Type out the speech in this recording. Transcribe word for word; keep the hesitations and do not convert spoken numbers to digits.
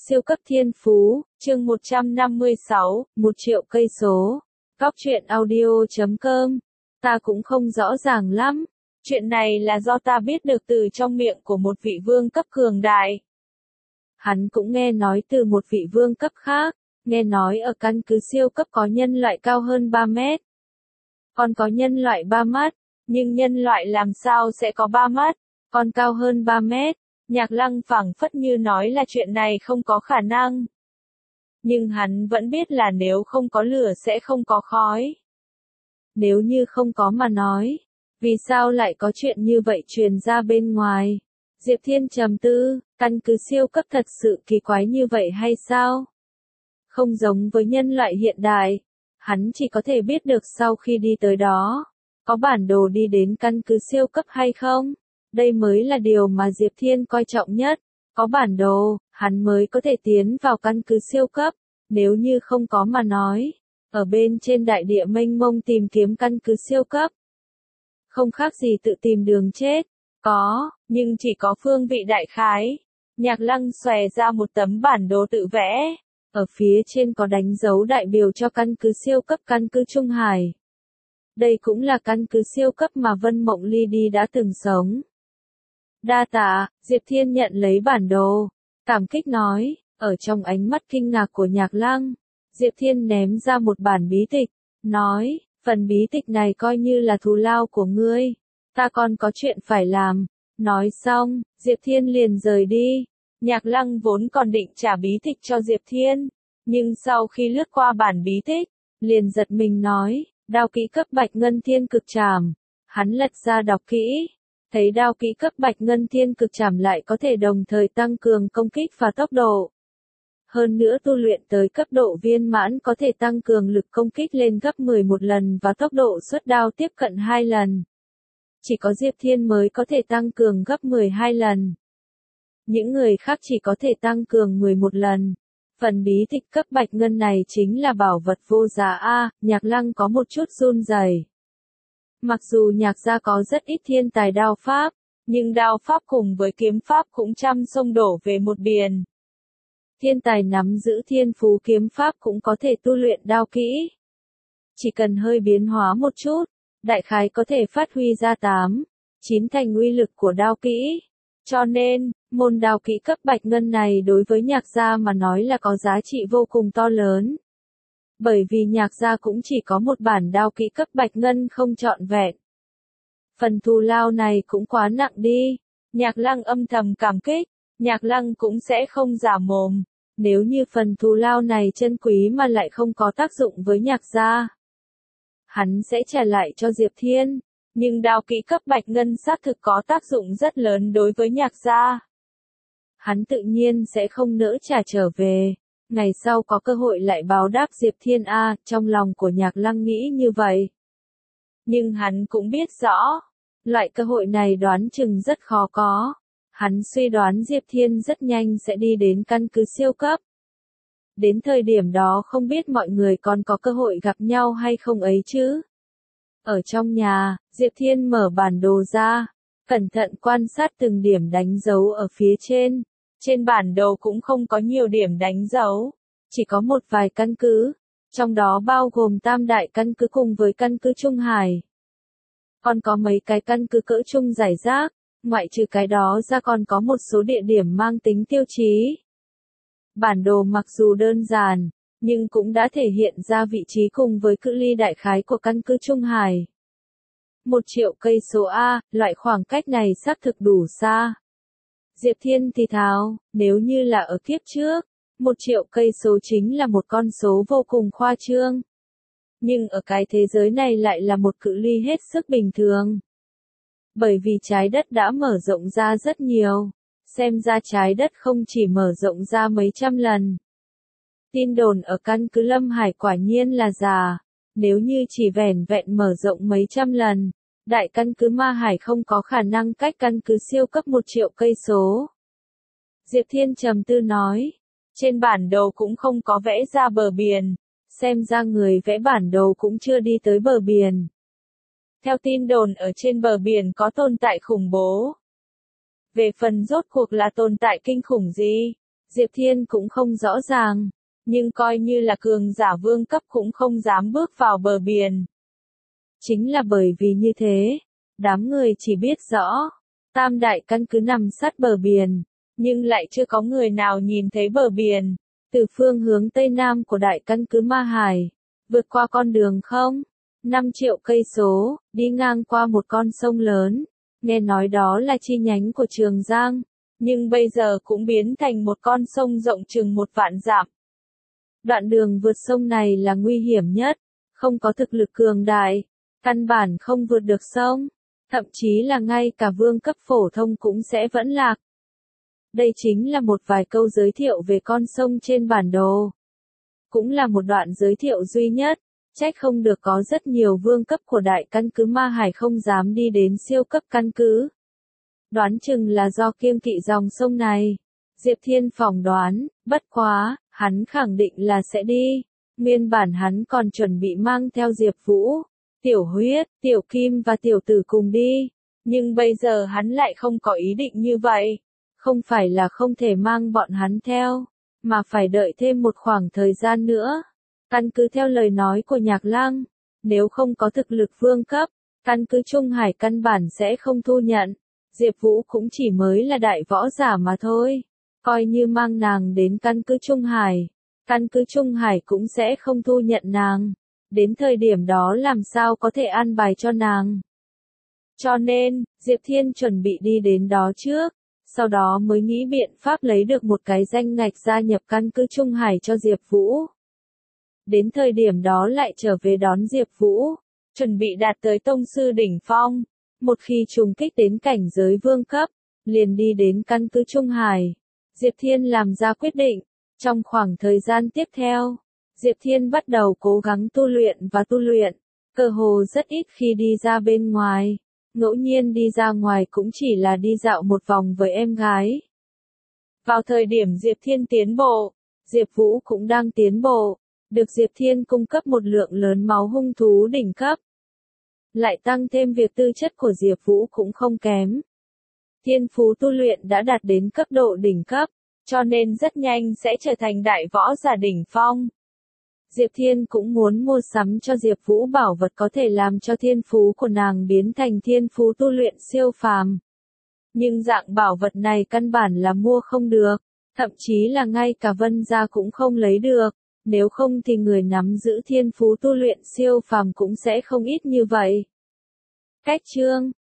Siêu cấp thiên phú, chương một trăm năm mươi sáu, một triệu cây số. Góc truyện audio chấm com. Ta cũng không rõ ràng lắm. Chuyện này là do ta biết được từ trong miệng của một vị vương cấp cường đại. Hắn cũng nghe nói từ một vị vương cấp khác, nghe nói ở căn cứ siêu cấp có nhân loại cao hơn ba mét. Còn có nhân loại ba mắt, nhưng nhân loại làm sao sẽ có ba mắt, còn cao hơn ba mét. Nhạc Lăng phảng phất như nói là chuyện này không có khả năng. Nhưng hắn vẫn biết là nếu không có lửa sẽ không có khói. Nếu như không có mà nói, vì sao lại có chuyện như vậy truyền ra bên ngoài? Diệp Thiên trầm tư, căn cứ siêu cấp thật sự kỳ quái như vậy hay sao? Không giống với nhân loại hiện đại, hắn chỉ có thể biết được sau khi đi tới đó. Có bản đồ đi đến căn cứ siêu cấp hay không? Đây mới là điều mà Diệp Thiên coi trọng nhất. Có bản đồ, hắn mới có thể tiến vào căn cứ siêu cấp. Nếu như không có mà nói, ở bên trên đại địa mênh mông tìm kiếm căn cứ siêu cấp. Không khác gì tự tìm đường chết. Có, nhưng chỉ có phương vị đại khái. Nhạc Lăng xòe ra một tấm bản đồ tự vẽ. Ở phía trên có đánh dấu đại biểu cho căn cứ siêu cấp căn cứ Trung Hải. Đây cũng là căn cứ siêu cấp mà Vân Mộng Ly đi đã từng sống. Đa tạ, Diệp Thiên nhận lấy bản đồ, cảm kích nói, ở trong ánh mắt kinh ngạc của Nhạc Lăng, Diệp Thiên ném ra một bản bí tịch, nói, phần bí tịch này coi như là thù lao của ngươi, ta còn có chuyện phải làm. Nói xong, Diệp Thiên liền rời đi. Nhạc Lăng vốn còn định trả bí tịch cho Diệp Thiên, nhưng sau khi lướt qua bản bí tịch, liền giật mình nói, đao kỹ cấp bạch ngân thiên cực trảm. Hắn lật ra đọc kỹ. Thấy đao kỹ cấp bạch ngân thiên cực trảm lại có thể đồng thời tăng cường công kích và tốc độ. Hơn nữa tu luyện tới cấp độ viên mãn có thể tăng cường lực công kích lên gấp mười một lần và tốc độ xuất đao tiếp cận hai lần. Chỉ có Diệp Thiên mới có thể tăng cường gấp mười hai lần. Những người khác chỉ có thể tăng cường mười một lần. Phần bí tịch cấp bạch ngân này chính là bảo vật vô giá a. Nhạc Lăng có một chút run rẩy. Mặc dù Nhạc gia có rất ít thiên tài đao pháp, nhưng đao pháp cùng với kiếm pháp cũng trăm sông đổ về một biển. Thiên tài nắm giữ thiên phú kiếm pháp cũng có thể tu luyện đao kỹ. Chỉ cần hơi biến hóa một chút, đại khái có thể phát huy ra tám, chín thành uy lực của đao kỹ. Cho nên, môn đao kỹ cấp bạch ngân này đối với Nhạc gia mà nói là có giá trị vô cùng to lớn. Bởi vì Nhạc gia cũng chỉ có một bản đao kỹ cấp bạch ngân không trọn vẹn. Phần thù lao này cũng quá nặng đi. Nhạc Lăng âm thầm cảm kích. Nhạc Lăng cũng sẽ không giả mồm. Nếu như phần thù lao này chân quý mà lại không có tác dụng với Nhạc gia, hắn sẽ trả lại cho Diệp Thiên. Nhưng đao kỹ cấp bạch ngân xác thực có tác dụng rất lớn đối với Nhạc gia. Hắn tự nhiên sẽ không nỡ trả trở về. Ngày sau có cơ hội lại báo đáp Diệp Thiên A, trong lòng của Nhạc Lăng nghĩ như vậy. Nhưng hắn cũng biết rõ, loại cơ hội này đoán chừng rất khó có. Hắn suy đoán Diệp Thiên rất nhanh sẽ đi đến căn cứ siêu cấp. Đến thời điểm đó không biết mọi người còn có cơ hội gặp nhau hay không ấy chứ. Ở trong nhà, Diệp Thiên mở bản đồ ra, cẩn thận quan sát từng điểm đánh dấu ở phía trên. Trên bản đồ cũng không có nhiều điểm đánh dấu, chỉ có một vài căn cứ, trong đó bao gồm tam đại căn cứ cùng với căn cứ Trung Hải. Còn có mấy cái căn cứ cỡ trung rải rác, ngoại trừ cái đó ra còn có một số địa điểm mang tính tiêu chí. Bản đồ mặc dù đơn giản, nhưng cũng đã thể hiện ra vị trí cùng với cự ly đại khái của căn cứ Trung Hải. Một triệu cây số A, loại khoảng cách này xác thực đủ xa. Diệp Thiên thì thào, nếu như là ở kiếp trước, một triệu cây số chính là một con số vô cùng khoa trương. Nhưng ở cái thế giới này lại là một cự ly hết sức bình thường. Bởi vì trái đất đã mở rộng ra rất nhiều, xem ra trái đất không chỉ mở rộng ra mấy trăm lần. Tin đồn ở căn cứ Lâm Hải quả nhiên là giả, nếu như chỉ vẻn vẹn mở rộng mấy trăm lần. Đại căn cứ Ma Hải không có khả năng cách căn cứ siêu cấp một triệu cây số. Diệp Thiên trầm tư nói, trên bản đồ cũng không có vẽ ra bờ biển, xem ra người vẽ bản đồ cũng chưa đi tới bờ biển. Theo tin đồn ở trên bờ biển có tồn tại khủng bố. Về phần rốt cuộc là tồn tại kinh khủng gì, Diệp Thiên cũng không rõ ràng, nhưng coi như là cường giả vương cấp cũng không dám bước vào bờ biển. Chính là bởi vì như thế, đám người chỉ biết rõ, tam đại căn cứ nằm sát bờ biển, nhưng lại chưa có người nào nhìn thấy bờ biển. Từ phương hướng tây nam của đại căn cứ Ma Hải, vượt qua con đường không, năm triệu cây số, đi ngang qua một con sông lớn, nghe nói đó là chi nhánh của Trường Giang, nhưng bây giờ cũng biến thành một con sông rộng chừng một vạn dặm. Đoạn đường vượt sông này là nguy hiểm nhất, không có thực lực cường đại, căn bản không vượt được sông, thậm chí là ngay cả vương cấp phổ thông cũng sẽ vẫn lạc. Đây chính là một vài câu giới thiệu về con sông trên bản đồ. Cũng là một đoạn giới thiệu duy nhất, trách không được có rất nhiều vương cấp của đại căn cứ Ma Hải không dám đi đến siêu cấp căn cứ. Đoán chừng là do kiêng kỵ dòng sông này. Diệp Thiên phỏng đoán, bất quá, hắn khẳng định là sẽ đi. Nguyên bản hắn còn chuẩn bị mang theo Diệp Vũ, Tiểu Huyết, Tiểu Kim và Tiểu Tử cùng đi. Nhưng bây giờ hắn lại không có ý định như vậy. Không phải là không thể mang bọn hắn theo, mà phải đợi thêm một khoảng thời gian nữa. Căn cứ theo lời nói của Nhạc Lăng, nếu không có thực lực vương cấp, căn cứ Trung Hải căn bản sẽ không thu nhận. Diệp Vũ cũng chỉ mới là đại võ giả mà thôi. Coi như mang nàng đến căn cứ Trung Hải, căn cứ Trung Hải cũng sẽ không thu nhận nàng. Đến thời điểm đó làm sao có thể an bài cho nàng. Cho nên, Diệp Thiên chuẩn bị đi đến đó trước, sau đó mới nghĩ biện pháp lấy được một cái danh ngạch gia nhập căn cứ Trung Hải cho Diệp Vũ. Đến thời điểm đó lại trở về đón Diệp Vũ, chuẩn bị đạt tới tông sư đỉnh phong. Một khi trùng kích đến cảnh giới vương cấp, liền đi đến căn cứ Trung Hải. Diệp Thiên làm ra quyết định, trong khoảng thời gian tiếp theo, Diệp Thiên bắt đầu cố gắng tu luyện và tu luyện, cơ hồ rất ít khi đi ra bên ngoài, ngẫu nhiên đi ra ngoài cũng chỉ là đi dạo một vòng với em gái. Vào thời điểm Diệp Thiên tiến bộ, Diệp Vũ cũng đang tiến bộ, được Diệp Thiên cung cấp một lượng lớn máu hung thú đỉnh cấp. Lại tăng thêm việc tư chất của Diệp Vũ cũng không kém. Thiên phú tu luyện đã đạt đến cấp độ đỉnh cấp, cho nên rất nhanh sẽ trở thành đại võ giả đỉnh phong. Diệp Thiên cũng muốn mua sắm cho Diệp Vũ bảo vật có thể làm cho thiên phú của nàng biến thành thiên phú tu luyện siêu phàm. Nhưng dạng bảo vật này căn bản là mua không được, thậm chí là ngay cả Vân gia cũng không lấy được, nếu không thì người nắm giữ thiên phú tu luyện siêu phàm cũng sẽ không ít như vậy. Cách chương